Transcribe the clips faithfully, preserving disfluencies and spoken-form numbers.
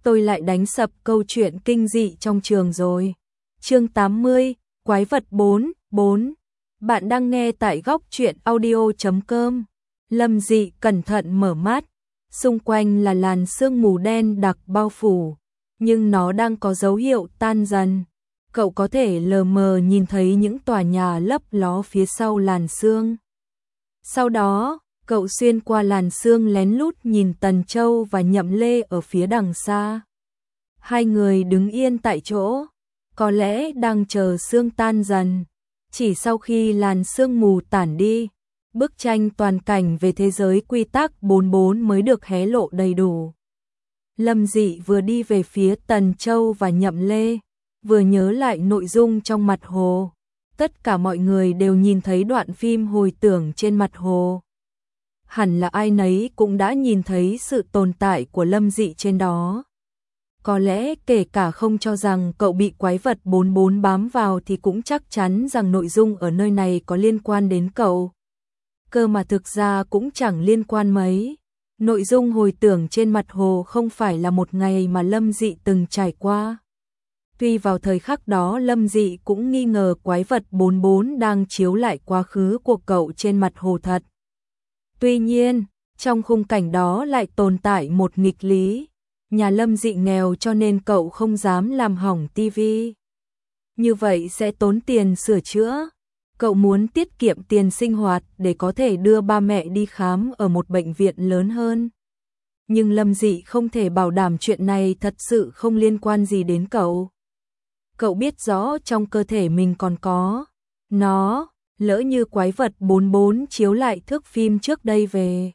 tôi lại đánh sập câu chuyện kinh dị trong trường rồi. Chương tám mươi, Quái vật bốn, bốn. Bạn đang nghe tại góc truyện audio chấm com. Lâm Dị cẩn thận mở mắt, xung quanh là làn sương mù đen đặc bao phủ, nhưng nó đang có dấu hiệu tan dần. Cậu có thể lờ mờ nhìn thấy những tòa nhà lấp ló phía sau làn sương. Sau đó, cậu xuyên qua làn sương lén lút nhìn Tần Châu và Nhậm Lê ở phía đằng xa. Hai người đứng yên tại chỗ, có lẽ đang chờ sương tan dần. Chỉ sau khi làn sương mù tản đi, bức tranh toàn cảnh về thế giới quy tắc bốn bốn mới được hé lộ đầy đủ. Lâm Dị vừa đi về phía Tần Châu và Nhậm Lê, vừa nhớ lại nội dung trong mặt hồ. Tất cả mọi người đều nhìn thấy đoạn phim hồi tưởng trên mặt hồ. Hẳn là ai nấy cũng đã nhìn thấy sự tồn tại của Lâm Dị trên đó. Có lẽ kể cả không cho rằng cậu bị quái vật bốn bốn bám vào thì cũng chắc chắn rằng nội dung ở nơi này có liên quan đến cậu. Cơ mà thực ra cũng chẳng liên quan mấy. Nội dung hồi tưởng trên mặt hồ không phải là một ngày mà Lâm Dị từng trải qua. Tuy vào thời khắc đó Lâm Dị cũng nghi ngờ quái vật bốn bốn đang chiếu lại quá khứ của cậu trên mặt hồ thật. Tuy nhiên, trong khung cảnh đó lại tồn tại một nghịch lý. Nhà Lâm Dị nghèo cho nên cậu không dám làm hỏng tivi. Như vậy sẽ tốn tiền sửa chữa. Cậu muốn tiết kiệm tiền sinh hoạt để có thể đưa ba mẹ đi khám ở một bệnh viện lớn hơn. Nhưng Lâm Dị không thể bảo đảm chuyện này thật sự không liên quan gì đến cậu. Cậu biết rõ trong cơ thể mình còn có nó, lỡ như quái vật bốn bốn chiếu lại thước phim trước đây về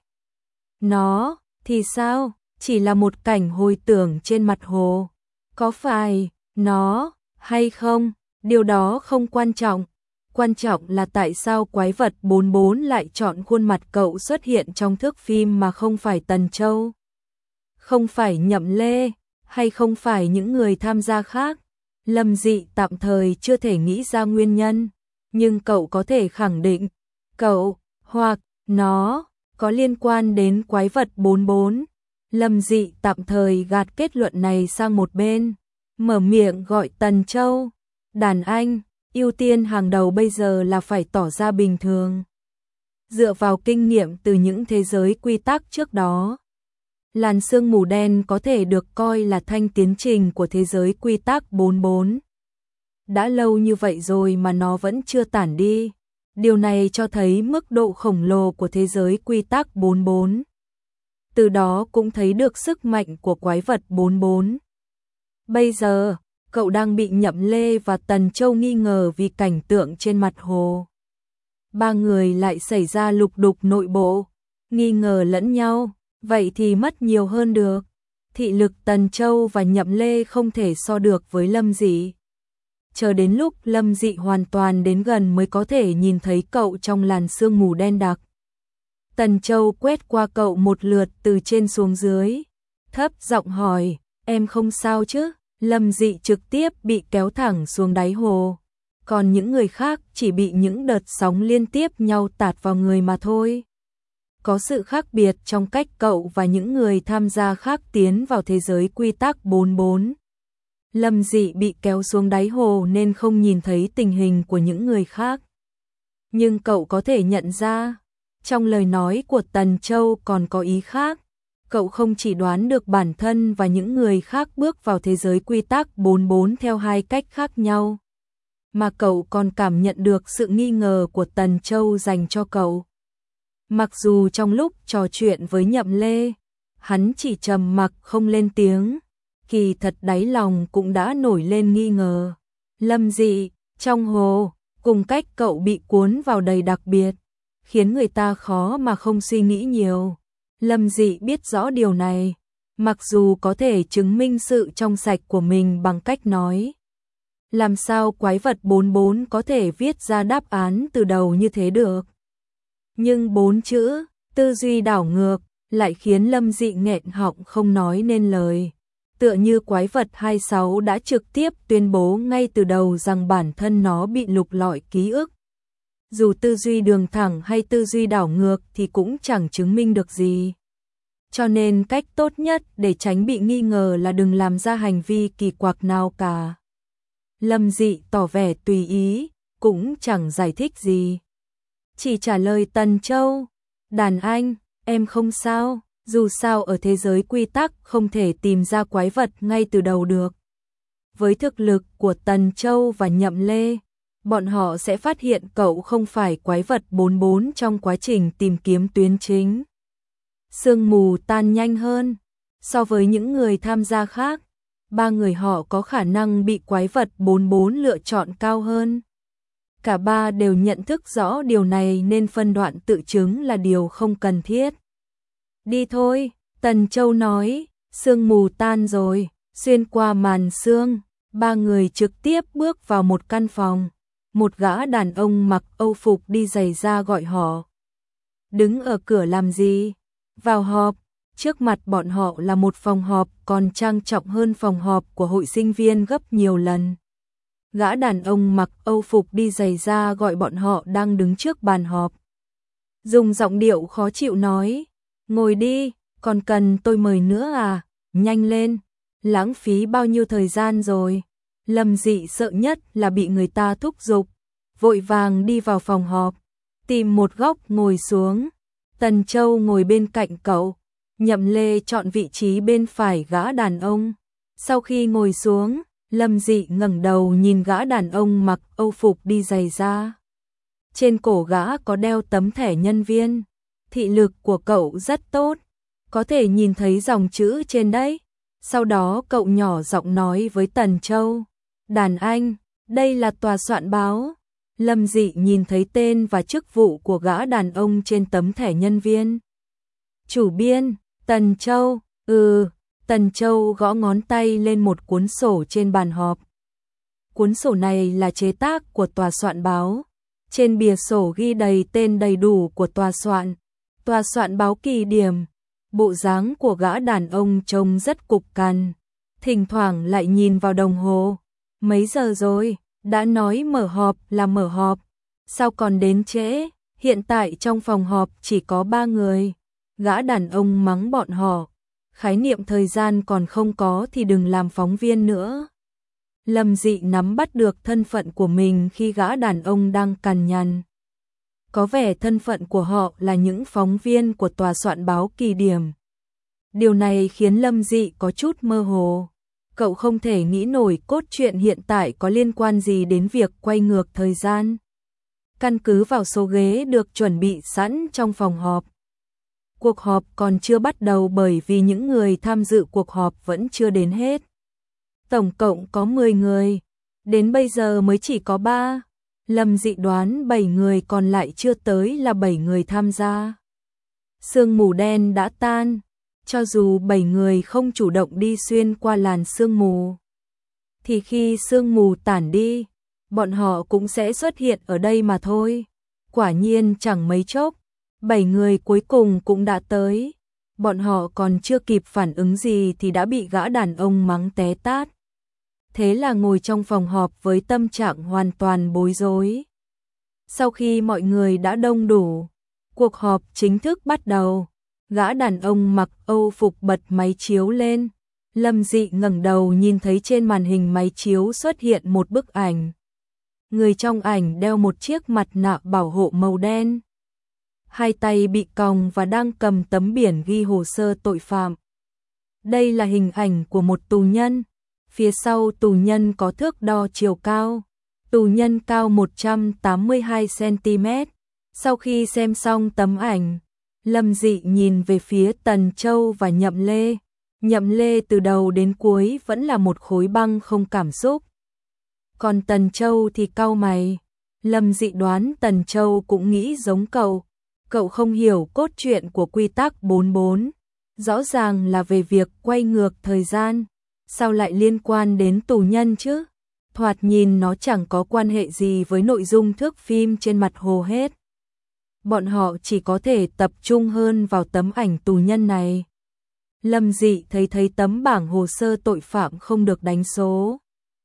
nó, thì sao? Chỉ là một cảnh hồi tưởng trên mặt hồ. Có phải nó hay không? Điều đó không quan trọng. Quan trọng là tại sao quái vật bốn bốn lại chọn khuôn mặt cậu xuất hiện trong thước phim mà không phải Tần Châu, không phải Nhậm Lê, hay không phải những người tham gia khác. Lâm Dị tạm thời chưa thể nghĩ ra nguyên nhân, nhưng cậu có thể khẳng định, cậu, hoặc nó, có liên quan đến quái vật bốn bốn. Lâm Dị tạm thời gạt kết luận này sang một bên, mở miệng gọi Tần Châu. Đàn anh, ưu tiên hàng đầu bây giờ là phải tỏ ra bình thường. Dựa vào kinh nghiệm từ những thế giới quy tắc trước đó, làn sương mù đen có thể được coi là thanh tiến trình của thế giới quy tắc bốn bốn. Đã lâu như vậy rồi mà nó vẫn chưa tản đi. Điều này cho thấy mức độ khổng lồ của thế giới quy tắc bốn bốn. Từ đó cũng thấy được sức mạnh của quái vật bốn bốn. Bây giờ, cậu đang bị Nhậm Lê và Tần Châu nghi ngờ vì cảnh tượng trên mặt hồ. Ba người lại xảy ra lục đục nội bộ, nghi ngờ lẫn nhau, vậy thì mất nhiều hơn được. Thị lực Tần Châu và Nhậm Lê không thể so được với Lâm Dị. Chờ đến lúc Lâm Dị hoàn toàn đến gần mới có thể nhìn thấy cậu trong làn sương mù đen đặc. Tần Châu quét qua cậu một lượt từ trên xuống dưới, thấp giọng hỏi, em không sao chứ? Lâm Dị trực tiếp bị kéo thẳng xuống đáy hồ, còn những người khác chỉ bị những đợt sóng liên tiếp nhau tạt vào người mà thôi. Có sự khác biệt trong cách cậu và những người tham gia khác tiến vào thế giới quy tắc bốn bốn. Lâm Dị bị kéo xuống đáy hồ nên không nhìn thấy tình hình của những người khác. Nhưng cậu có thể nhận ra, trong lời nói của Tần Châu còn có ý khác. Cậu không chỉ đoán được bản thân và những người khác bước vào thế giới quy tắc bốn bốn theo hai cách khác nhau, mà cậu còn cảm nhận được sự nghi ngờ của Tần Châu dành cho cậu. Mặc dù trong lúc trò chuyện với Nhậm Lê, hắn chỉ trầm mặc không lên tiếng, kỳ thật đáy lòng cũng đã nổi lên nghi ngờ. Lâm Dị, trong hồ, cùng cách cậu bị cuốn vào đầy đặc biệt, khiến người ta khó mà không suy nghĩ nhiều. Lâm Dị biết rõ điều này, mặc dù có thể chứng minh sự trong sạch của mình bằng cách nói. Làm sao quái vật bốn bốn có thể viết ra đáp án từ đầu như thế được? Nhưng bốn chữ, tư duy đảo ngược, lại khiến Lâm Dị nghẹn họng không nói nên lời. Tựa như quái vật hai mươi sáu đã trực tiếp tuyên bố ngay từ đầu rằng bản thân nó bị lục lọi ký ức. Dù tư duy đường thẳng hay tư duy đảo ngược thì cũng chẳng chứng minh được gì. cho nên cách tốt nhất để tránh bị nghi ngờ là đừng làm ra hành vi kỳ quặc nào cả. Lâm Dị tỏ vẻ tùy ý, cũng chẳng giải thích gì. Chỉ trả lời Tần Châu, đàn anh, em không sao, dù sao ở thế giới quy tắc không thể tìm ra quái vật ngay từ đầu được. Với thực lực của Tần Châu và Nhậm Lê, bọn họ sẽ phát hiện cậu không phải quái vật bốn bốn trong quá trình tìm kiếm tuyến chính. Sương mù tan nhanh hơn, so với những người tham gia khác, ba người họ có khả năng bị quái vật bốn bốn lựa chọn cao hơn. Cả ba đều nhận thức rõ điều này nên phân đoạn tự chứng là điều không cần thiết. Đi thôi, Tần Châu nói, sương mù tan rồi, xuyên qua màn sương, ba người trực tiếp bước vào một căn phòng. Một gã đàn ông mặc âu phục đi giày da gọi họ. Đứng ở cửa làm gì? Vào họp. Trước mặt bọn họ là một phòng họp còn trang trọng hơn phòng họp của hội sinh viên gấp nhiều lần. Gã đàn ông mặc âu phục đi giày da gọi bọn họ đang đứng trước bàn họp. Dùng giọng điệu khó chịu nói, ngồi đi, còn cần tôi mời nữa à, nhanh lên, lãng phí bao nhiêu thời gian rồi. Lâm Dị sợ nhất là bị người ta thúc giục, vội vàng đi vào phòng họp, tìm một góc ngồi xuống. Tần Châu ngồi bên cạnh cậu, Nhậm Lê chọn vị trí bên phải gã đàn ông. Sau khi ngồi xuống, Lâm Dị ngẩng đầu nhìn gã đàn ông mặc âu phục đi giày da. Trên cổ gã có đeo tấm thẻ nhân viên. Thị lực của cậu rất tốt, có thể nhìn thấy dòng chữ trên đấy. Sau đó cậu nhỏ giọng nói với Tần Châu, đàn anh, đây là tòa soạn báo. Lâm Dị nhìn thấy tên và chức vụ của gã đàn ông trên tấm thẻ nhân viên. Chủ biên, Tần Châu, ừ, Tần Châu gõ ngón tay lên một cuốn sổ trên bàn họp. Cuốn sổ này là chế tác của tòa soạn báo. Trên bìa sổ ghi đầy tên đầy đủ của tòa soạn. Tòa soạn báo Kỳ Điểm. Bộ dáng của gã đàn ông trông rất cục cằn, thỉnh thoảng lại nhìn vào đồng hồ. Mấy giờ rồi? Đã nói mở họp là mở họp, sao còn đến trễ? Hiện tại trong phòng họp chỉ có ba người. Gã đàn ông mắng bọn họ, khái niệm thời gian còn không có thì đừng làm phóng viên nữa. Lâm Dị nắm bắt được thân phận của mình khi gã đàn ông đang cằn nhằn. Có vẻ thân phận của họ là những phóng viên của tòa soạn báo Kỳ Điểm. Điều này khiến Lâm Dị có chút mơ hồ. Cậu không thể nghĩ nổi cốt truyện hiện tại có liên quan gì đến việc quay ngược thời gian. Căn cứ vào số ghế được chuẩn bị sẵn trong phòng họp. Cuộc họp còn chưa bắt đầu bởi vì những người tham dự cuộc họp vẫn chưa đến hết. Tổng cộng có mười người, đến bây giờ mới chỉ có ba. Lâm Dị đoán bảy người còn lại chưa tới là bảy người tham gia. Sương mù đen đã tan, cho dù bảy người không chủ động đi xuyên qua làn sương mù, thì khi sương mù tản đi, bọn họ cũng sẽ xuất hiện ở đây mà thôi. Quả nhiên chẳng mấy chốc, bảy người cuối cùng cũng đã tới. Bọn họ còn chưa kịp phản ứng gì thì đã bị gã đàn ông mắng té tát. Thế là ngồi trong phòng họp với tâm trạng hoàn toàn bối rối. Sau khi mọi người đã đông đủ, cuộc họp chính thức bắt đầu. Gã đàn ông mặc âu phục bật máy chiếu lên. Lâm Dị ngẩng đầu nhìn thấy trên màn hình máy chiếu xuất hiện một bức ảnh. Người trong ảnh đeo một chiếc mặt nạ bảo hộ màu đen. Hai tay bị còng và đang cầm tấm biển ghi hồ sơ tội phạm. Đây là hình ảnh của một tù nhân. Phía sau tù nhân có thước đo chiều cao. Tù nhân cao một trăm tám mươi hai xăng ti mét. Sau khi xem xong tấm ảnh, Lâm Dị nhìn về phía Tần Châu và Nhậm Lê. Nhậm Lê từ đầu đến cuối vẫn là một khối băng không cảm xúc. Còn Tần Châu thì cau mày. Lâm Dị đoán Tần Châu cũng nghĩ giống cậu. Cậu không hiểu cốt truyện của quy tắc bốn bốn. Rõ ràng là về việc quay ngược thời gian. Sao lại liên quan đến tù nhân chứ? Thoạt nhìn nó chẳng có quan hệ gì với nội dung thước phim trên mặt hồ hết. Bọn họ chỉ có thể tập trung hơn vào tấm ảnh tù nhân này. Lâm Dị thấy thấy tấm bảng hồ sơ tội phạm không được đánh số.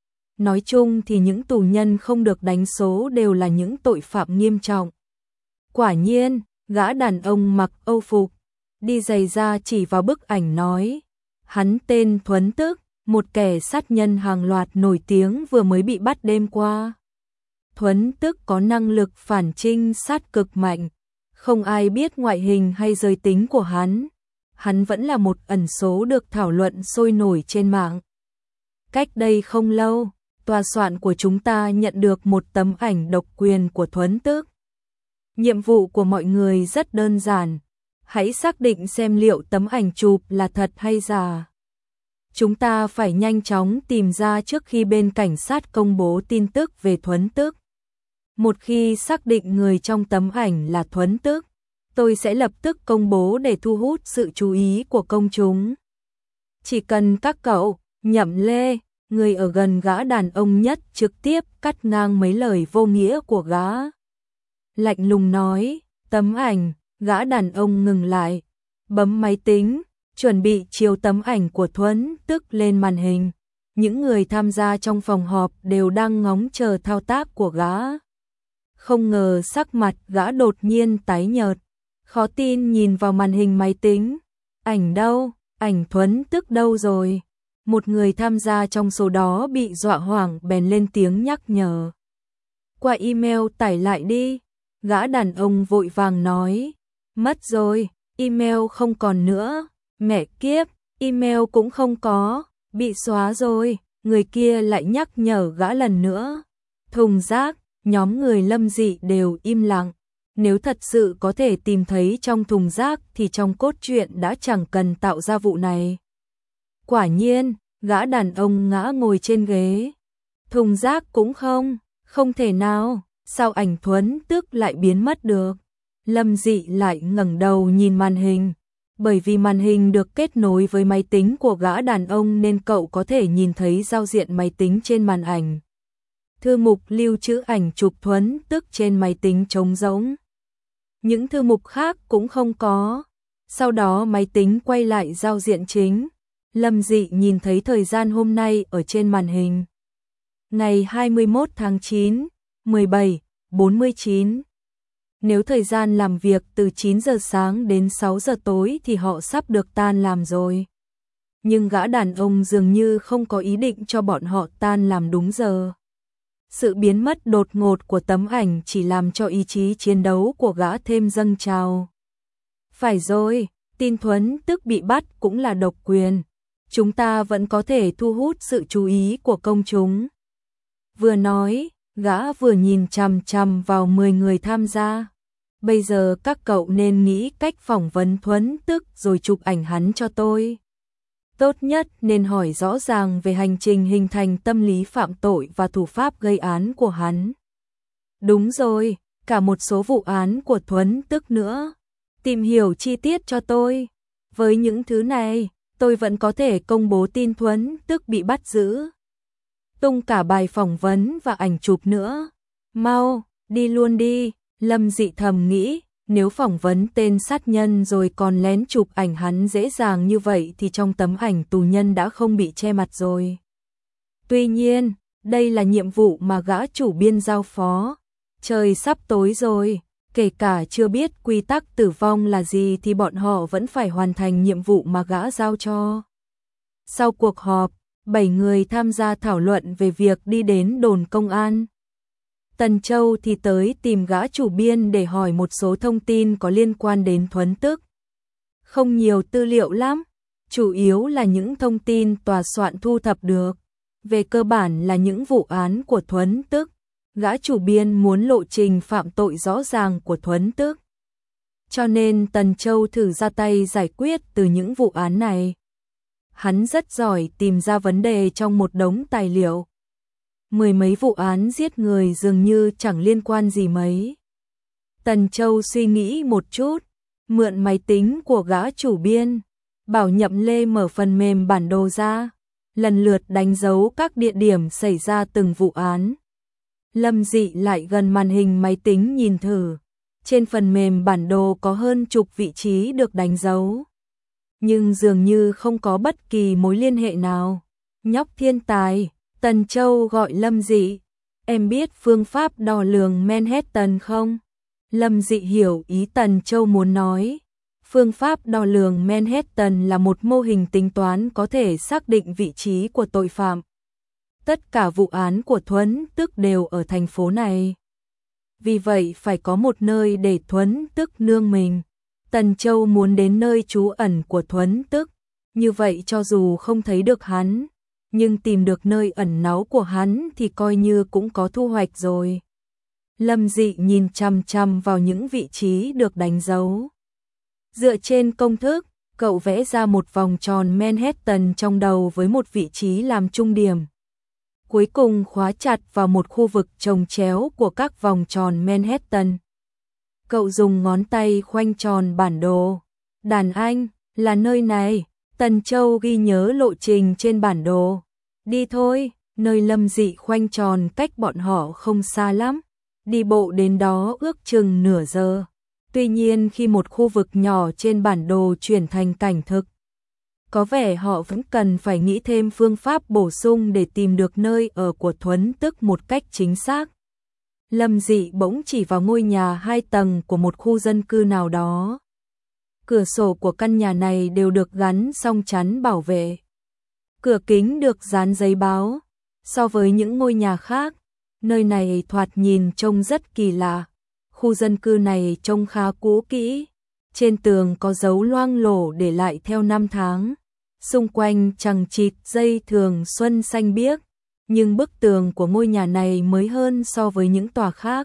Nói chung thì những tù nhân không được đánh số đều là những tội phạm nghiêm trọng. Quả nhiên, gã đàn ông mặc âu phục, đi giày ra chỉ vào bức ảnh nói, hắn tên Thuấn Tức, một kẻ sát nhân hàng loạt nổi tiếng vừa mới bị bắt đêm qua. Thuấn Tức có năng lực phản trinh sát cực mạnh, không ai biết ngoại hình hay giới tính của hắn. Hắn vẫn là một ẩn số được thảo luận sôi nổi trên mạng. Cách đây không lâu, tòa soạn của chúng ta nhận được một tấm ảnh độc quyền của Thuấn Tức. Nhiệm vụ của mọi người rất đơn giản, hãy xác định xem liệu tấm ảnh chụp là thật hay giả. Chúng ta phải nhanh chóng tìm ra trước khi bên cảnh sát công bố tin tức về Thuấn Tức. Một khi xác định người trong tấm ảnh là Thuấn Tức, tôi sẽ lập tức công bố để thu hút sự chú ý của công chúng. Chỉ cần các cậu, Nhậm Lê, người ở gần gã đàn ông nhất trực tiếp cắt ngang mấy lời vô nghĩa của gã. Lạnh lùng nói, tấm ảnh, gã đàn ông ngừng lại, bấm máy tính, chuẩn bị chiếu tấm ảnh của Thuấn Tức lên màn hình. Những người tham gia trong phòng họp đều đang ngóng chờ thao tác của gã. Không ngờ sắc mặt gã đột nhiên tái nhợt, khó tin nhìn vào màn hình máy tính. Ảnh đâu? Ảnh Thuấn Tức đâu rồi? Một người tham gia trong số đó bị dọa hoảng bèn lên tiếng nhắc nhở. Qua email tải lại đi. Gã đàn ông vội vàng nói. Mất rồi, email không còn nữa. Mẹ kiếp, email cũng không có, bị xóa rồi. Người kia lại nhắc nhở gã lần nữa. Thùng rác, nhóm người Lâm Dị đều im lặng. Nếu thật sự có thể tìm thấy trong thùng rác thì trong cốt truyện đã chẳng cần tạo ra vụ này. Quả nhiên, gã đàn ông ngã ngồi trên ghế. Thùng rác cũng không, không thể nào, sao ảnh Thuấn Tức lại biến mất được? Lâm Dị lại ngẩng đầu nhìn màn hình. Bởi vì màn hình được kết nối với máy tính của gã đàn ông nên cậu có thể nhìn thấy giao diện máy tính trên màn ảnh. Thư mục lưu trữ ảnh chụp Thuấn Tức trên máy tính trống rỗng. Những thư mục khác cũng không có. Sau đó máy tính quay lại giao diện chính. Lâm Dị nhìn thấy thời gian hôm nay ở trên màn hình. Ngày hai mươi mốt tháng chín, mười bảy bốn mươi chín. Nếu thời gian làm việc từ chín giờ sáng đến sáu giờ tối thì họ sắp được tan làm rồi. Nhưng gã đàn ông dường như không có ý định cho bọn họ tan làm đúng giờ. Sự biến mất đột ngột của tấm ảnh chỉ làm cho ý chí chiến đấu của gã thêm dâng trào. Phải rồi, tin Thuấn Tức bị bắt cũng là độc quyền. Chúng ta vẫn có thể thu hút sự chú ý của công chúng. Vừa nói, gã vừa nhìn chằm chằm vào mười người tham gia. Bây giờ các cậu nên nghĩ cách phỏng vấn Thuấn Tức rồi chụp ảnh hắn cho tôi. Tốt nhất nên hỏi rõ ràng về hành trình hình thành tâm lý phạm tội và thủ pháp gây án của hắn. Đúng rồi, cả một số vụ án của Thuấn Tức nữa. Tìm hiểu chi tiết cho tôi. Với những thứ này, tôi vẫn có thể công bố tin Thuấn Tức bị bắt giữ. Tung cả bài phỏng vấn và ảnh chụp nữa. Mau, đi luôn đi. Lâm Dị thầm nghĩ, nếu phỏng vấn tên sát nhân rồi còn lén chụp ảnh hắn dễ dàng như vậy thì trong tấm ảnh tù nhân đã không bị che mặt rồi. Tuy nhiên, đây là nhiệm vụ mà gã chủ biên giao phó. Trời sắp tối rồi, kể cả chưa biết quy tắc tử vong là gì thì bọn họ vẫn phải hoàn thành nhiệm vụ mà gã giao cho. Sau cuộc họp, bảy người tham gia thảo luận về việc đi đến đồn công an. Tần Châu thì tới tìm gã chủ biên để hỏi một số thông tin có liên quan đến Thuấn Tức. Không nhiều tư liệu lắm, chủ yếu là những thông tin tòa soạn thu thập được. Về cơ bản là những vụ án của Thuấn Tức. Gã chủ biên muốn lộ trình phạm tội rõ ràng của Thuấn Tức. Cho nên Tần Châu thử ra tay giải quyết từ những vụ án này. Hắn rất giỏi tìm ra vấn đề trong một đống tài liệu. Mười mấy vụ án giết người dường như chẳng liên quan gì mấy. Tần Châu suy nghĩ một chút, mượn máy tính của gã chủ biên, bảo Nhậm Lê mở phần mềm bản đồ ra, lần lượt đánh dấu các địa điểm xảy ra từng vụ án. Lâm Dị lại gần màn hình máy tính nhìn thử, trên phần mềm bản đồ có hơn chục vị trí được đánh dấu. Nhưng dường như không có bất kỳ mối liên hệ nào. Nhóc thiên tài, Tần Châu gọi Lâm Dị. Em biết phương pháp đo lường Manhattan không? Lâm Dị hiểu ý Tần Châu muốn nói. Phương pháp đo lường Manhattan là một mô hình tính toán có thể xác định vị trí của tội phạm. Tất cả vụ án của Thuấn Tức đều ở thành phố này. Vì vậy phải có một nơi để Thuấn Tức nương mình. Tần Châu muốn đến nơi trú ẩn của Thuấn Tức. Như vậy cho dù không thấy được hắn, nhưng tìm được nơi ẩn náu của hắn thì coi như cũng có thu hoạch rồi. Lâm Dị nhìn chằm chằm vào những vị trí được đánh dấu. Dựa trên công thức, cậu vẽ ra một vòng tròn Manhattan trong đầu với một vị trí làm trung điểm. Cuối cùng khóa chặt vào một khu vực chồng chéo của các vòng tròn Manhattan. Cậu dùng ngón tay khoanh tròn bản đồ. Đàn Anh, là nơi này. Tần Châu ghi nhớ lộ trình trên bản đồ. Đi thôi, nơi Lâm Dị khoanh tròn cách bọn họ không xa lắm. Đi bộ đến đó ước chừng nửa giờ. Tuy nhiên khi một khu vực nhỏ trên bản đồ chuyển thành cảnh thực, có vẻ họ vẫn cần phải nghĩ thêm phương pháp bổ sung để tìm được nơi ở của Thuấn Tức một cách chính xác. Lâm Dị bỗng chỉ vào ngôi nhà hai tầng của một khu dân cư nào đó. Cửa sổ của căn nhà này đều được gắn song chắn bảo vệ. Cửa kính được dán giấy báo. So với những ngôi nhà khác, nơi này thoạt nhìn trông rất kỳ lạ. Khu dân cư này trông khá cũ kỹ. Trên tường có dấu loang lổ để lại theo năm tháng. Xung quanh chằng chịt dây thường xuân xanh biếc. Nhưng bức tường của ngôi nhà này mới hơn so với những tòa khác.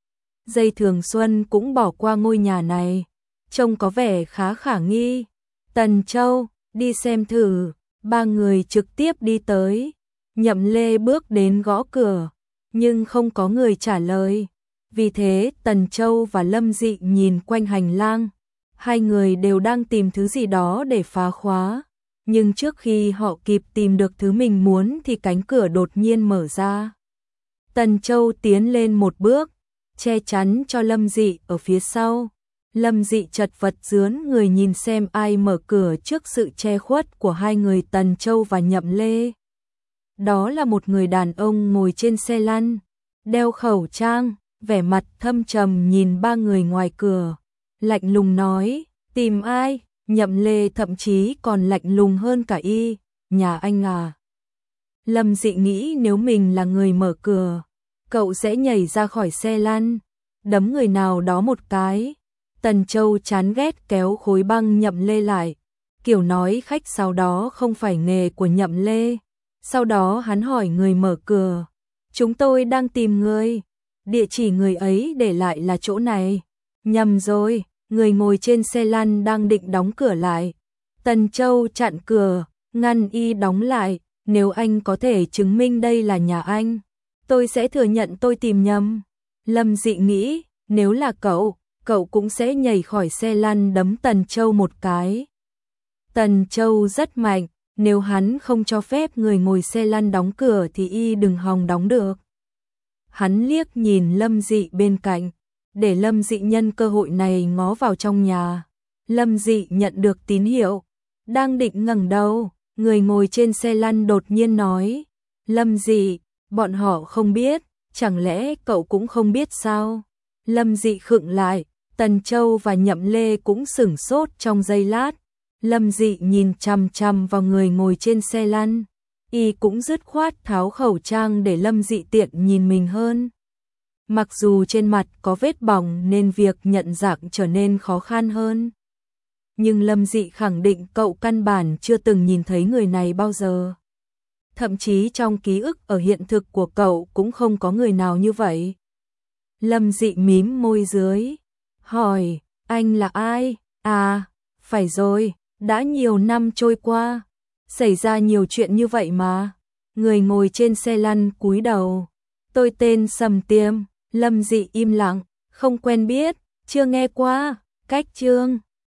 Dây thường xuân cũng bỏ qua ngôi nhà này. Trông có vẻ khá khả nghi. Tần Châu, đi xem thử. Ba người trực tiếp đi tới. Nhậm Lê bước đến gõ cửa, nhưng không có người trả lời. Vì thế Tần Châu và Lâm Dị nhìn quanh hành lang. Hai người đều đang tìm thứ gì đó để phá khóa. Nhưng trước khi họ kịp tìm được thứ mình muốn thì cánh cửa đột nhiên mở ra. Tần Châu tiến lên một bước, che chắn cho Lâm Dị ở phía sau. Lâm Dị chật vật dướn người nhìn xem ai mở cửa trước sự che khuất của hai người Tần Châu và Nhậm Lê. Đó là một người đàn ông ngồi trên xe lăn, đeo khẩu trang, vẻ mặt thâm trầm nhìn ba người ngoài cửa. Lạnh lùng nói, tìm ai? Nhậm Lê thậm chí còn lạnh lùng hơn cả y, nhà anh à. Lâm Dị nghĩ nếu mình là người mở cửa, cậu sẽ nhảy ra khỏi xe lăn, đấm người nào đó một cái. Tần Châu chán ghét kéo khối băng Nhậm Lê lại, kiểu nói khách sau đó không phải nghề của Nhậm Lê. Sau đó hắn hỏi người mở cửa, chúng tôi đang tìm người, địa chỉ người ấy để lại là chỗ này. Nhầm rồi, người ngồi trên xe lăn đang định đóng cửa lại. Tần Châu chặn cửa, ngăn y đóng lại, nếu anh có thể chứng minh đây là nhà anh, tôi sẽ thừa nhận tôi tìm nhầm. Lâm Dị nghĩ, nếu là cậu, cậu cũng sẽ nhảy khỏi xe lăn đấm Tần Châu một cái. Tần Châu rất mạnh, nếu hắn không cho phép người ngồi xe lăn đóng cửa thì y đừng hòng đóng được. Hắn liếc nhìn Lâm Dị bên cạnh, để Lâm Dị nhân cơ hội này ngó vào trong nhà. Lâm Dị nhận được tín hiệu, đang định ngẩng đầu, người ngồi trên xe lăn đột nhiên nói, Lâm Dị, bọn họ không biết, chẳng lẽ cậu cũng không biết sao? Lâm Dị khựng lại, Tần Châu và Nhậm Lê cũng sửng sốt trong giây lát. Lâm Dị nhìn chằm chằm vào người ngồi trên xe lăn, y cũng dứt khoát tháo khẩu trang để Lâm Dị tiện nhìn mình hơn. Mặc dù trên mặt có vết bỏng nên việc nhận dạng trở nên khó khăn hơn. Nhưng Lâm Dị khẳng định cậu căn bản chưa từng nhìn thấy người này bao giờ. Thậm chí trong ký ức ở hiện thực của cậu cũng không có người nào như vậy. Lâm Dị mím môi dưới, hỏi, anh là ai? À, phải rồi, đã nhiều năm trôi qua, xảy ra nhiều chuyện như vậy mà. Người ngồi trên xe lăn cúi đầu, tôi tên Sầm Tiêm. Lâm Dị im lặng, không quen biết, chưa nghe qua. Cách chương